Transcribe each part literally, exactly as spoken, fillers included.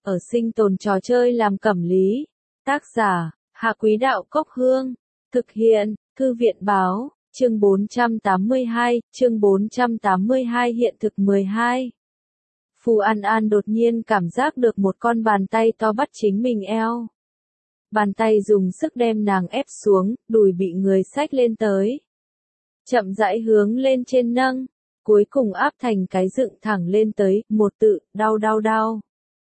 ở sinh tồn trò chơi làm cẩm lý. Tác giả, Hạ Quý Đạo Cốc Hương. Thực hiện, Thư viện Báo, chương bốn trăm tám mươi hai, chương bốn trăm tám mươi hai hiện thực mười hai. Phù An An đột nhiên cảm giác được một con bàn tay to bắt chính mình eo. Bàn tay dùng sức đem nàng ép xuống, đùi bị người xách lên tới. Chậm rãi hướng lên trên nâng, cuối cùng áp thành cái dựng thẳng lên tới, một tự, đau đau đau.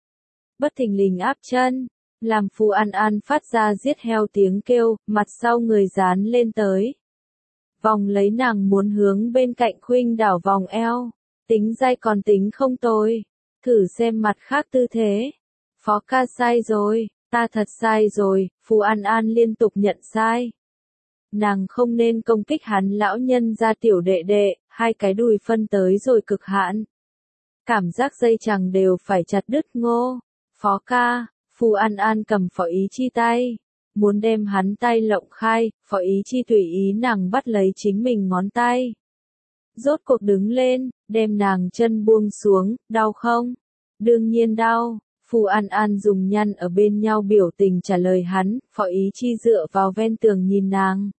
Bất thình lình áp chân, làm Phù An An phát ra giết heo tiếng kêu, mặt sau người dán lên tới. Vòng lấy nàng muốn hướng bên cạnh khuynh đảo vòng eo, tính dai còn tính không tồi, thử xem mặt khác tư thế. Phó ca sai rồi, ta thật sai rồi, Phù An An liên tục nhận sai. Nàng không nên công kích hắn lão nhân ra tiểu đệ đệ, hai cái đùi phân tới rồi cực hạn. Cảm giác dây chằng đều phải chặt đứt ngô. Phó ca, Phù An An cầm Phó Ý Chi tay, muốn đem hắn tay lộng khai, Phó Ý Chi tùy ý nàng bắt lấy chính mình ngón tay. Rốt cuộc đứng lên, đem nàng chân buông xuống, đau không? Đương nhiên đau. Phù An An dùng nhăn ở bên nhau biểu tình trả lời hắn, Phó Ý Chi dựa vào ven tường nhìn nàng.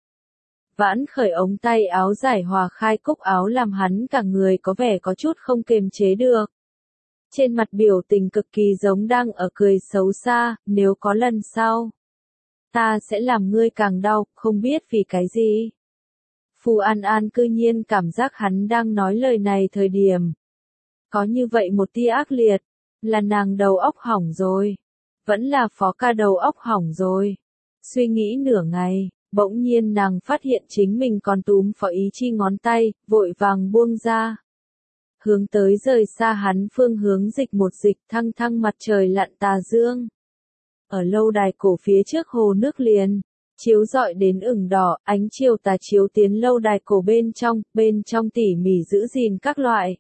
Vãn khởi ống tay áo giải hòa khai cúc áo làm hắn cả người có vẻ có chút không kềm chế được. Trên mặt biểu tình cực kỳ giống đang ở cười xấu xa, nếu có lần sau. Ta sẽ làm ngươi càng đau, không biết vì cái gì. Phù An An cư nhiên cảm giác hắn đang nói lời này thời điểm. Có như vậy một tia ác liệt, là nàng đầu óc hỏng rồi. Vẫn là Phó ca đầu óc hỏng rồi. Suy nghĩ nửa ngày, bỗng nhiên nàng phát hiện chính mình còn túm Phó Ý Chi ngón tay, vội vàng buông ra. Hướng tới rời xa hắn phương hướng dịch một dịch thăng thăng mặt trời lặn tà dương. Ở lâu đài cổ phía trước hồ nước liền, chiếu rọi đến ửng đỏ, ánh chiều tà chiếu tiến lâu đài cổ bên trong, bên trong tỉ mỉ giữ gìn các loại.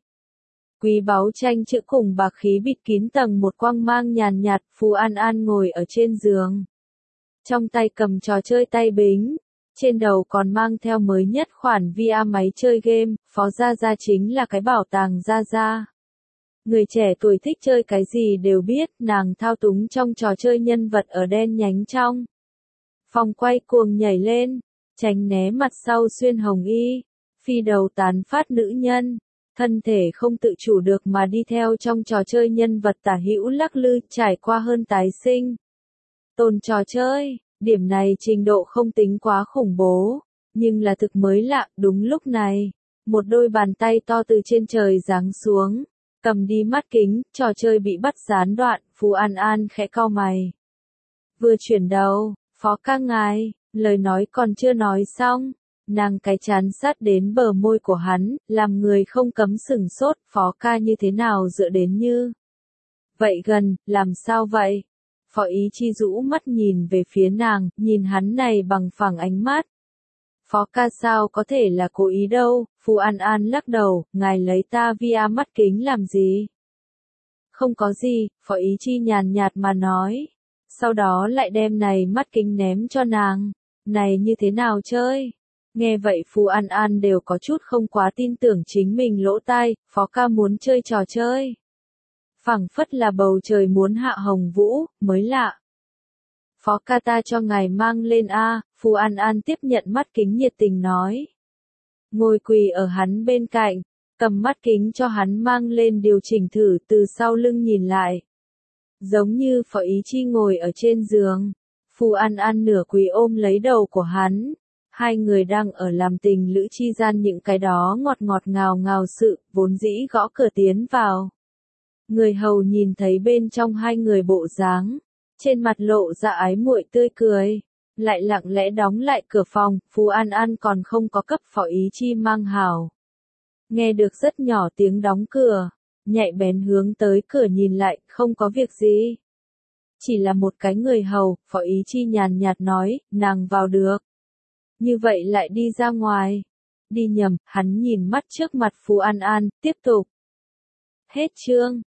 Quý báu tranh chữ cùng bạc khí bịt kín tầng một quang mang nhàn nhạt, Phù An An ngồi ở trên giường. Trong tay cầm trò chơi tay bính, trên đầu còn mang theo mới nhất khoản vê rờ máy chơi game, Phó Gia Gia chính là cái bảo tàng Gia Gia. Người trẻ tuổi thích chơi cái gì đều biết, nàng thao túng trong trò chơi nhân vật ở đen nhánh trong. Phòng quay cuồng nhảy lên, tránh né mặt sau xuyên hồng y, phi đầu tán phát nữ nhân, thân thể không tự chủ được mà đi theo trong trò chơi nhân vật tả hữu lắc lư, trải qua hơn tái sinh. Tồn trò chơi, điểm này trình độ không tính quá khủng bố, nhưng là thực mới lạ, đúng lúc này, một đôi bàn tay to từ trên trời giáng xuống, cầm đi mắt kính, trò chơi bị bắt gián đoạn, Phù An An khẽ cau mày. Vừa chuyển đầu, Phó ca ngài, lời nói còn chưa nói xong, nàng cái chán sát đến bờ môi của hắn, làm người không cấm sửng sốt, Phó ca như thế nào dựa đến như. Vậy gần, làm sao vậy? Phó Ý Chi rũ mắt nhìn về phía nàng, nhìn hắn này bằng phẳng ánh mắt. Phó ca sao có thể là cố ý đâu, Phù An An lắc đầu, ngài lấy ta vê rờ mắt kính làm gì? Không có gì, Phó Ý Chi nhàn nhạt mà nói. Sau đó lại đem này mắt kính ném cho nàng. Này như thế nào chơi? Nghe vậy Phù An An đều có chút không quá tin tưởng chính mình lỗ tai, Phó ca muốn chơi trò chơi. Phảng phất là bầu trời muốn hạ hồng vũ, mới lạ. Phó ca ta cho ngài mang lên a, Phù An An tiếp nhận mắt kính nhiệt tình nói. Ngồi quỳ ở hắn bên cạnh, cầm mắt kính cho hắn mang lên điều chỉnh thử từ sau lưng nhìn lại. Giống như Phó Ý Chi ngồi ở trên giường, Phù An An nửa quỳ ôm lấy đầu của hắn. Hai người đang ở làm tình lữ chi gian những cái đó ngọt ngọt ngào ngào sự, vốn dĩ gõ cửa tiến vào. Người hầu nhìn thấy bên trong hai người bộ dáng, trên mặt lộ ra ái muội tươi cười, lại lặng lẽ đóng lại cửa phòng, Phù An An còn không có cấp Phó Ý Chi mang hào. Nghe được rất nhỏ tiếng đóng cửa, nhạy bén hướng tới cửa nhìn lại, không có việc gì. Chỉ là một cái người hầu, Phó Ý Chi nhàn nhạt nói, nàng vào được. Như vậy lại đi ra ngoài. Đi nhầm, hắn nhìn mắt trước mặt Phù An An, tiếp tục. Hết chương.